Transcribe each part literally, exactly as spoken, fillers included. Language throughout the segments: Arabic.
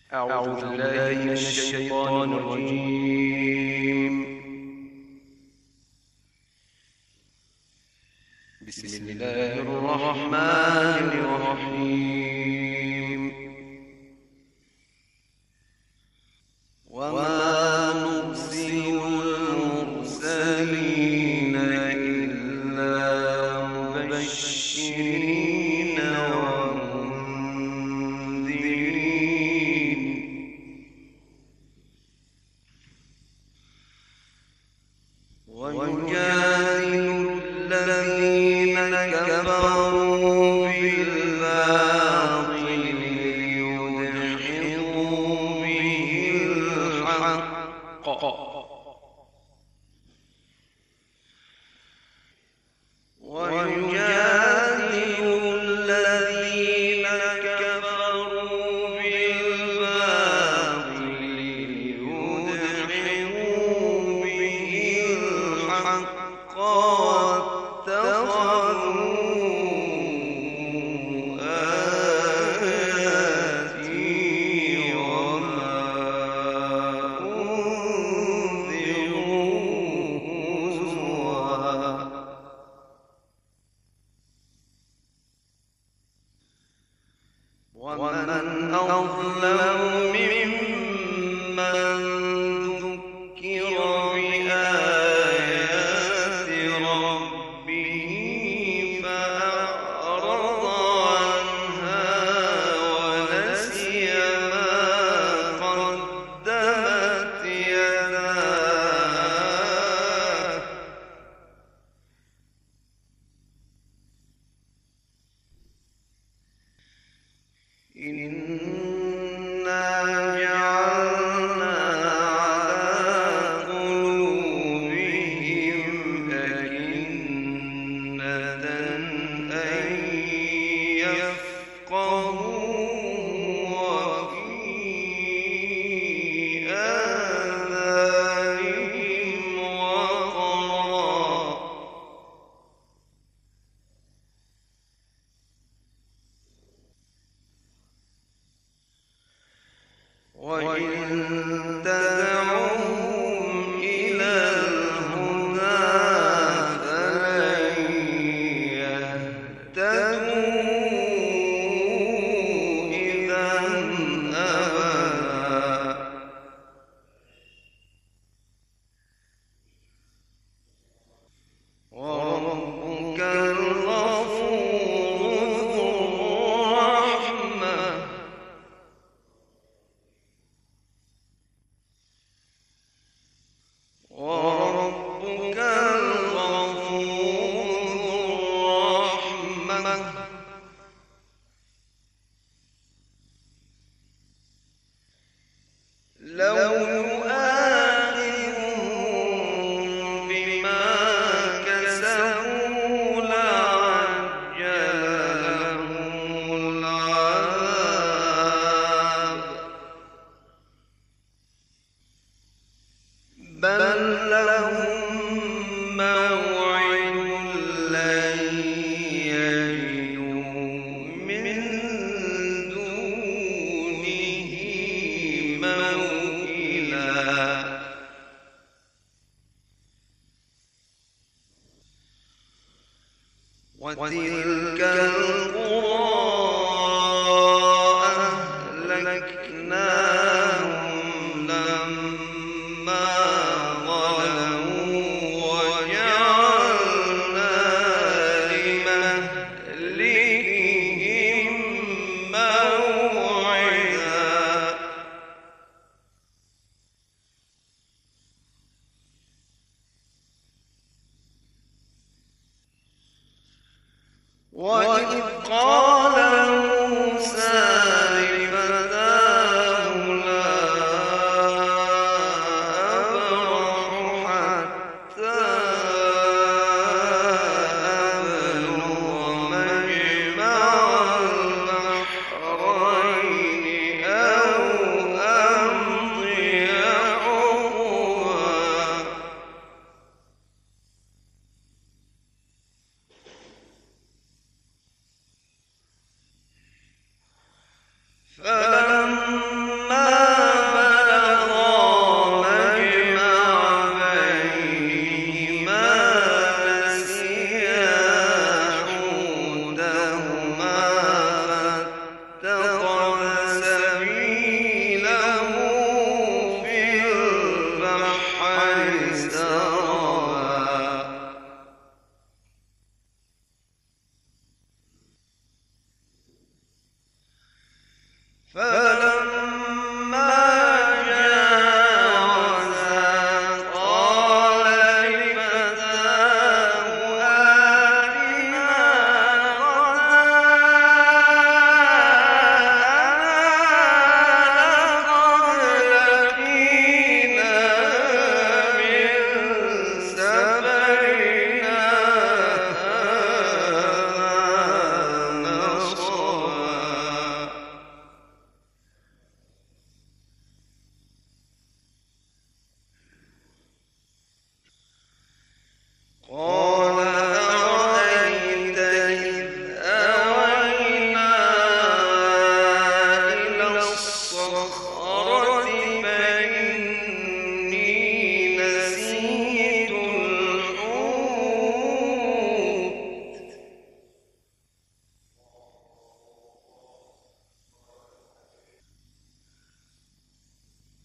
أعوذ بالله من الشيطان الرجيم. بسم الله الرحمن الرحيم. وما نرسل المرسلين إلا مبشرين ومنذرين ويجادل الذين كفروا بالباطل ليدحضوا به الحق ويجادل الذين كفروا بالباطل ليدحضوا به الحق واتخذوا آياتي وما أنذروا هزوا. ومن أظلم ممن ذكر بآيات ربه فأعرض عنها ونسي ما قدمت يداه إنا جعلنا على قلوبهم أكنة أن يفقهوه وفي آذانهم وقرا وإن تدعوهم إلى الهدى فلن يهتدوا إذا أبدا. وربك الغفور ذو الرحمة وربك الغفور ذو الرحمة لو يؤاخذهم بما كسبوا لعجل لهم العذاب بل لهم موعد لن يجدوا من دونه موئلا. وتلك القرى أهلكناهم لما ظلموا وجعلنا لمهلكهم موعدا.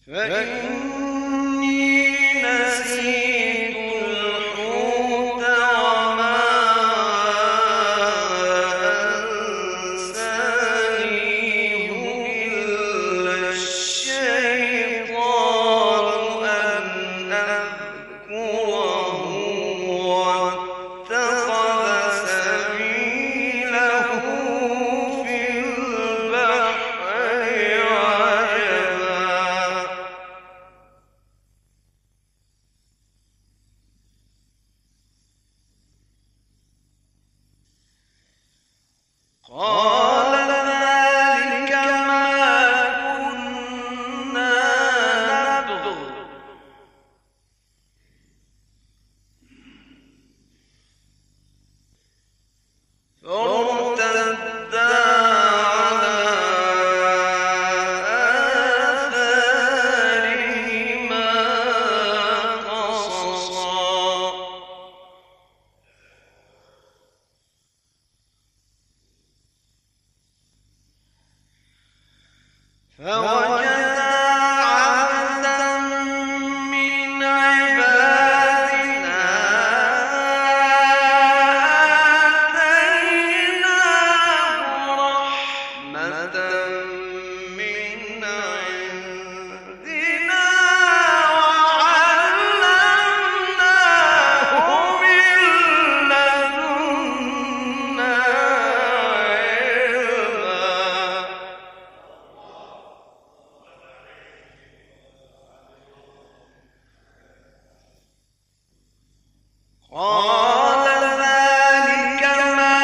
فإني نسيت الحوت وما أنسانيه إلا الشيطان أن أذكره واتخذ سبيله في البحر عجبا. قال ذلك ما كنا نبغ فارتدا على آثارهما قصصا. فوجدا عبدا من عبادنا آتيناه رحمة من عندنا وعلمناه من لدنا علما. قال ذلك ما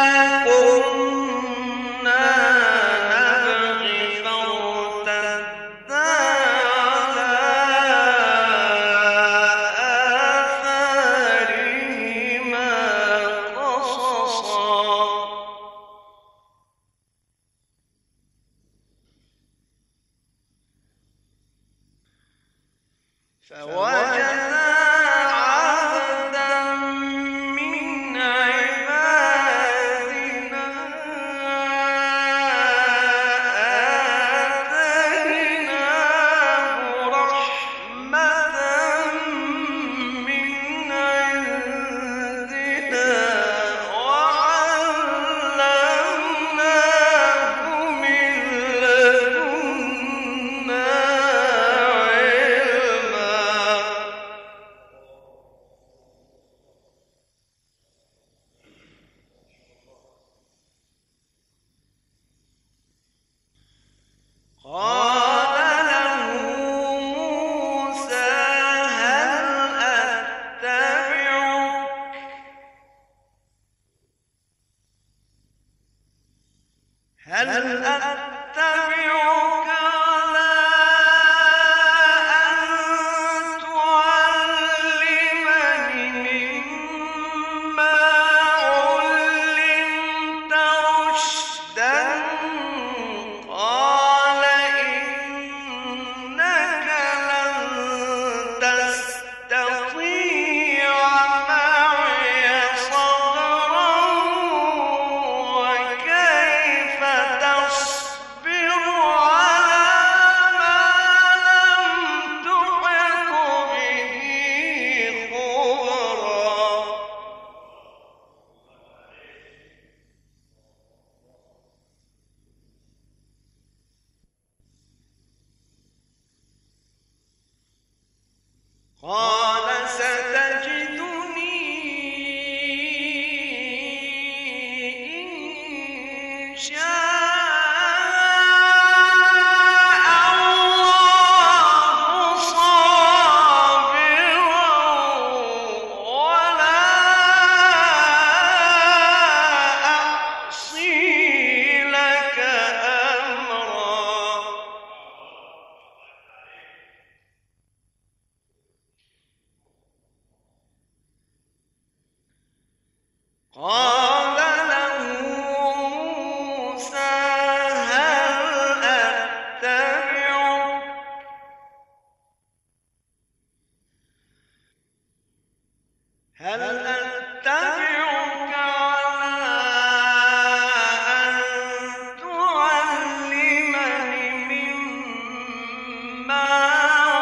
كنا نبغي فارتدا على آثارهما قصصا. فوجدا عبدا من عبادنا آتيناه رحمة من عندنا وعلمناه من لدنا علما. قال له موسى هل أتبعك هل أتبعك على أن تعلمني مما علمت رشدا. قال إنك لن تستطيع معي صبرا وكيف تصبر على ما لم تحط به خبرا. قال ستجدني إن شاء الله صابرا ولا أعصي لك أمرا. قال له موسى هل أتبعك هل أتبعك على أن تعلمني مما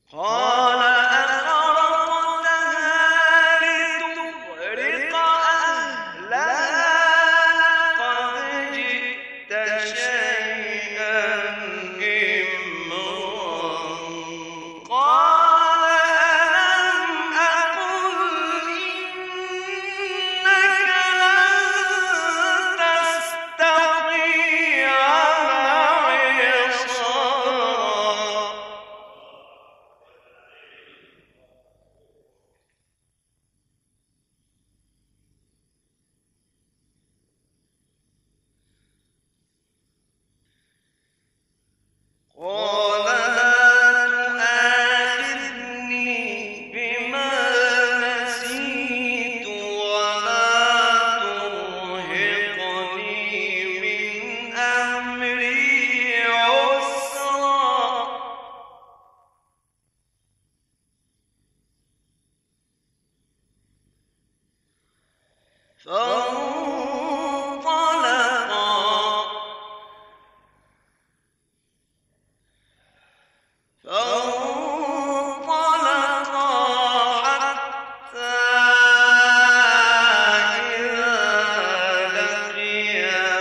قال أخرقتها لتغرق أهلها لقد جئت شيئا إمرا قال ألم أقل إنك لن تستطيع معي صبرا قال لا تؤاخذني بما نسيت ولا ترهقني من أمري عسرا فانطلقا فانطلقا حتى إذا لقيا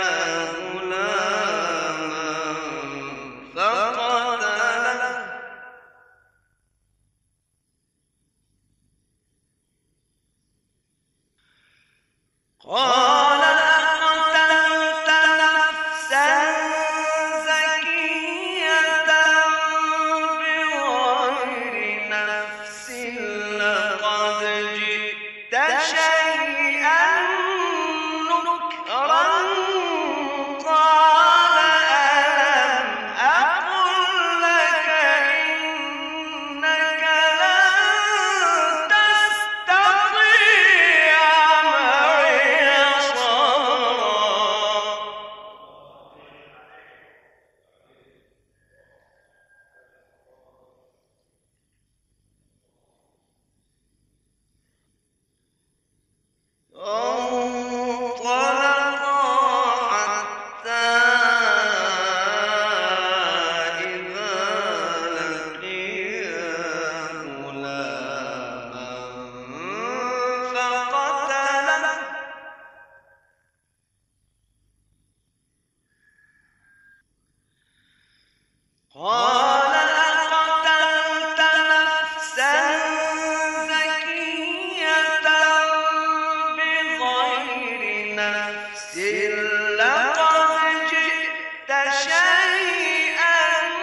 غلاما فقتله قال أقتلت نفسا زكية بغير نفس لقد جئت شيئا نكرا قال ألم أقل لك إنك لن تستطيع معي صبرا فانطلقا حتى إذا لقيا غلاما فقتله قال أقتلت نفسا زكية بغير نفس لقد جئت شيئا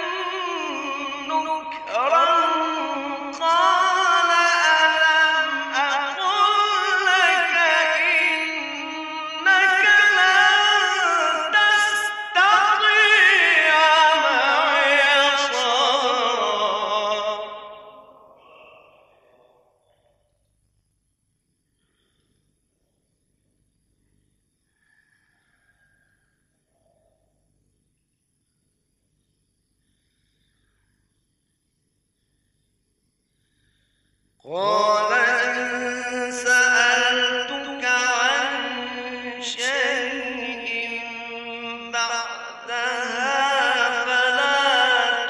نكرا قال ألم أقل لك إنك لن تستطيع معي صبرا قال إن سألتك عن شيء بعدها فلا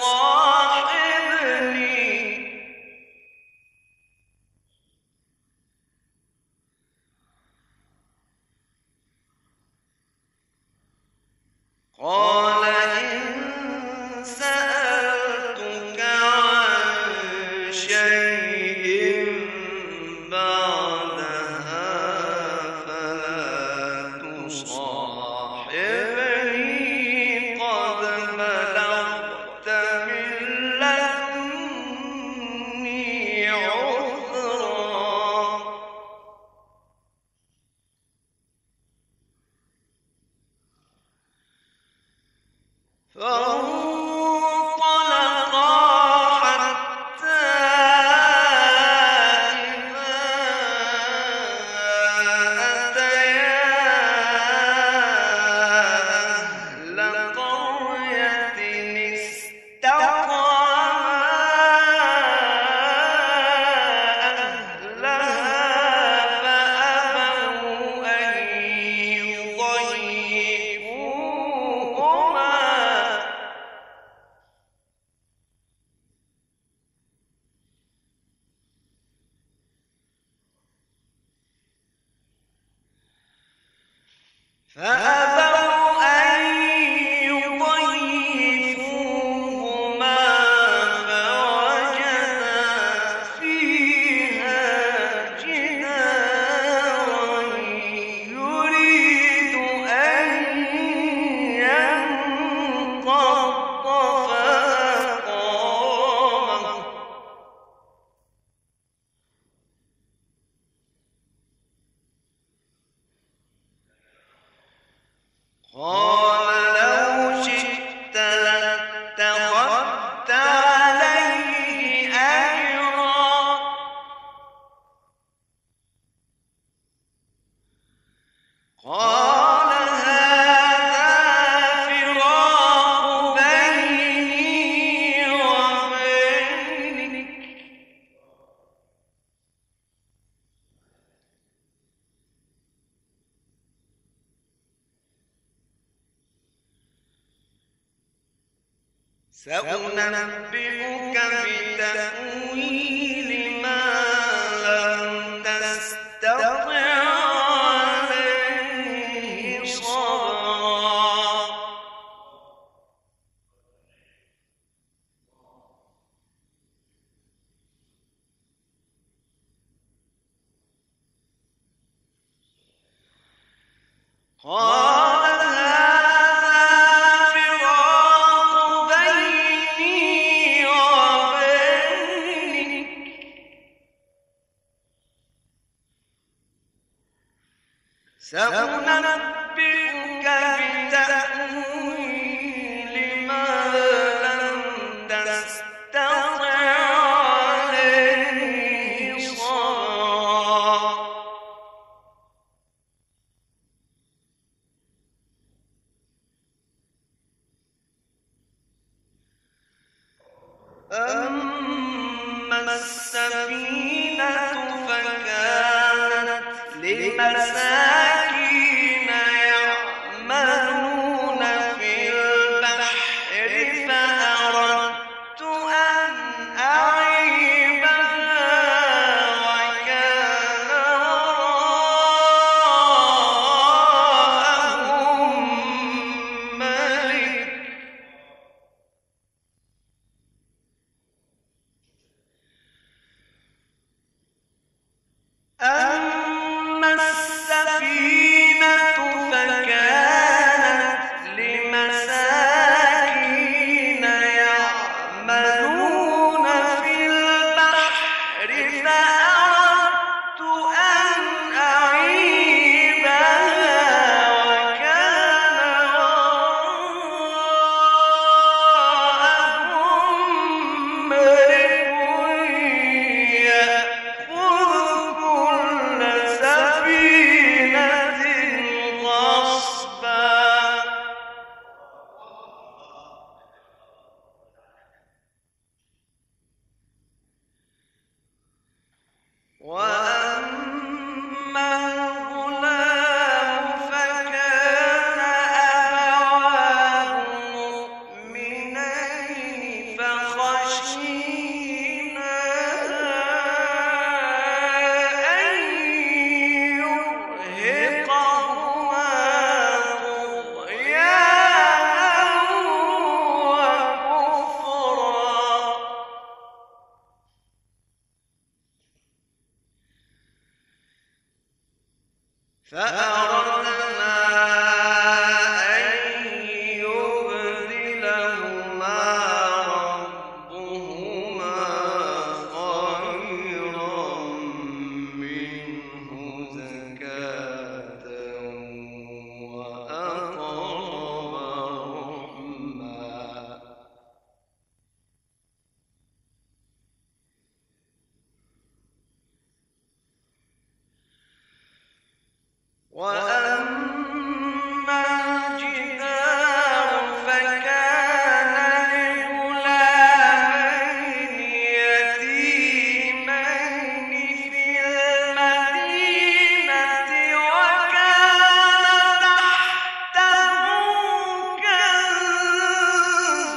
تصاحبني قال إن سألتك عن شيء فأبوا أن يضيفوهما فوجدا فيها جدارا يريد أن ينقض فأقامه قال لو شئت لاتخذت عليه أجرا قال هذا فراق بيني وبينك سأنبئك بتأويل ما لم تستطع عليه صبرا قال هذا فراق بيني وبينك سأنبئك بتأويل ما لم تستطع عليه صبرا أما السفينة فكانت لمساكين يعملون في البحر فأردت أن أعيبها وكان وراءهم ملك أما السفينة فكانت لمساكين يعملون في البحر فأردت أن أعيبها وكان وراءهم ملك يأخذ كل سفينة غصبا وأما الغلام فكان أبواه مؤمنين فخشينا أن يرهقهما طغيانا وكفرا فأردنا أن يبدلهما ربهما خيرا منه زكاة وأقرب رحما وأما الجدار فكان لغلامين يتيمين في المدينة وكان تحته كنز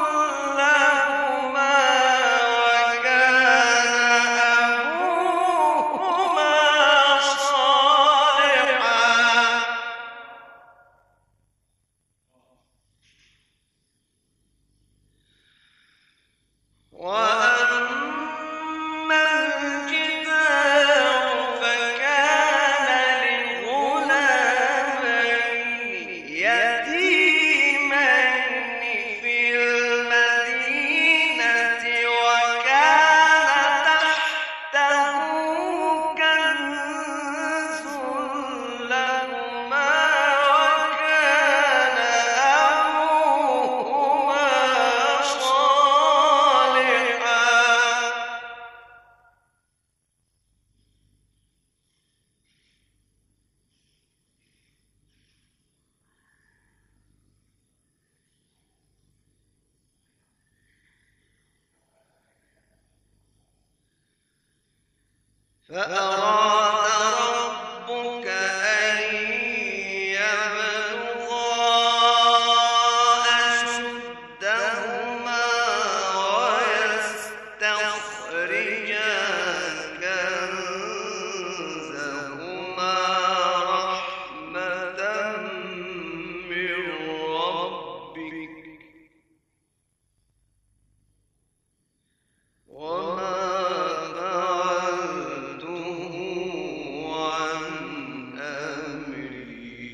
لهما وكان أبوهما صالحا وأما الجدار فكان لغلامين يتيمين في المدينة وكان تحته كنز لهما وكان أبوهما صالحا فأراد ربك أن يبلغا أشدهما ويستخرجا كنزهما رحمة من ربك وما فعلته عن أمري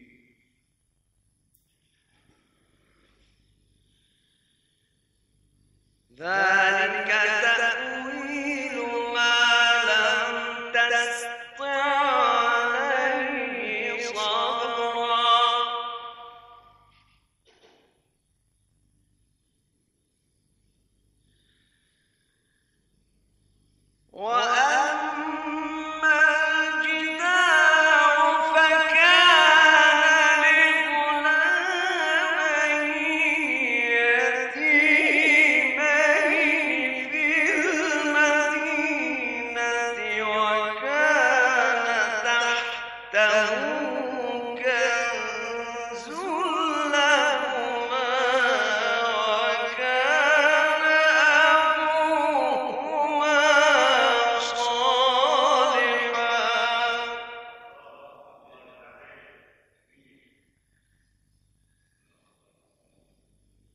ذلك تأويل ما لم تستطع عليه صبرا وأما الجدار فكان لغلامين يتيمين في المدينة وكان تحته كنز لهما وكان أبوهما صالحا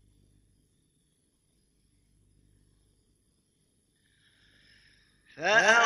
فأ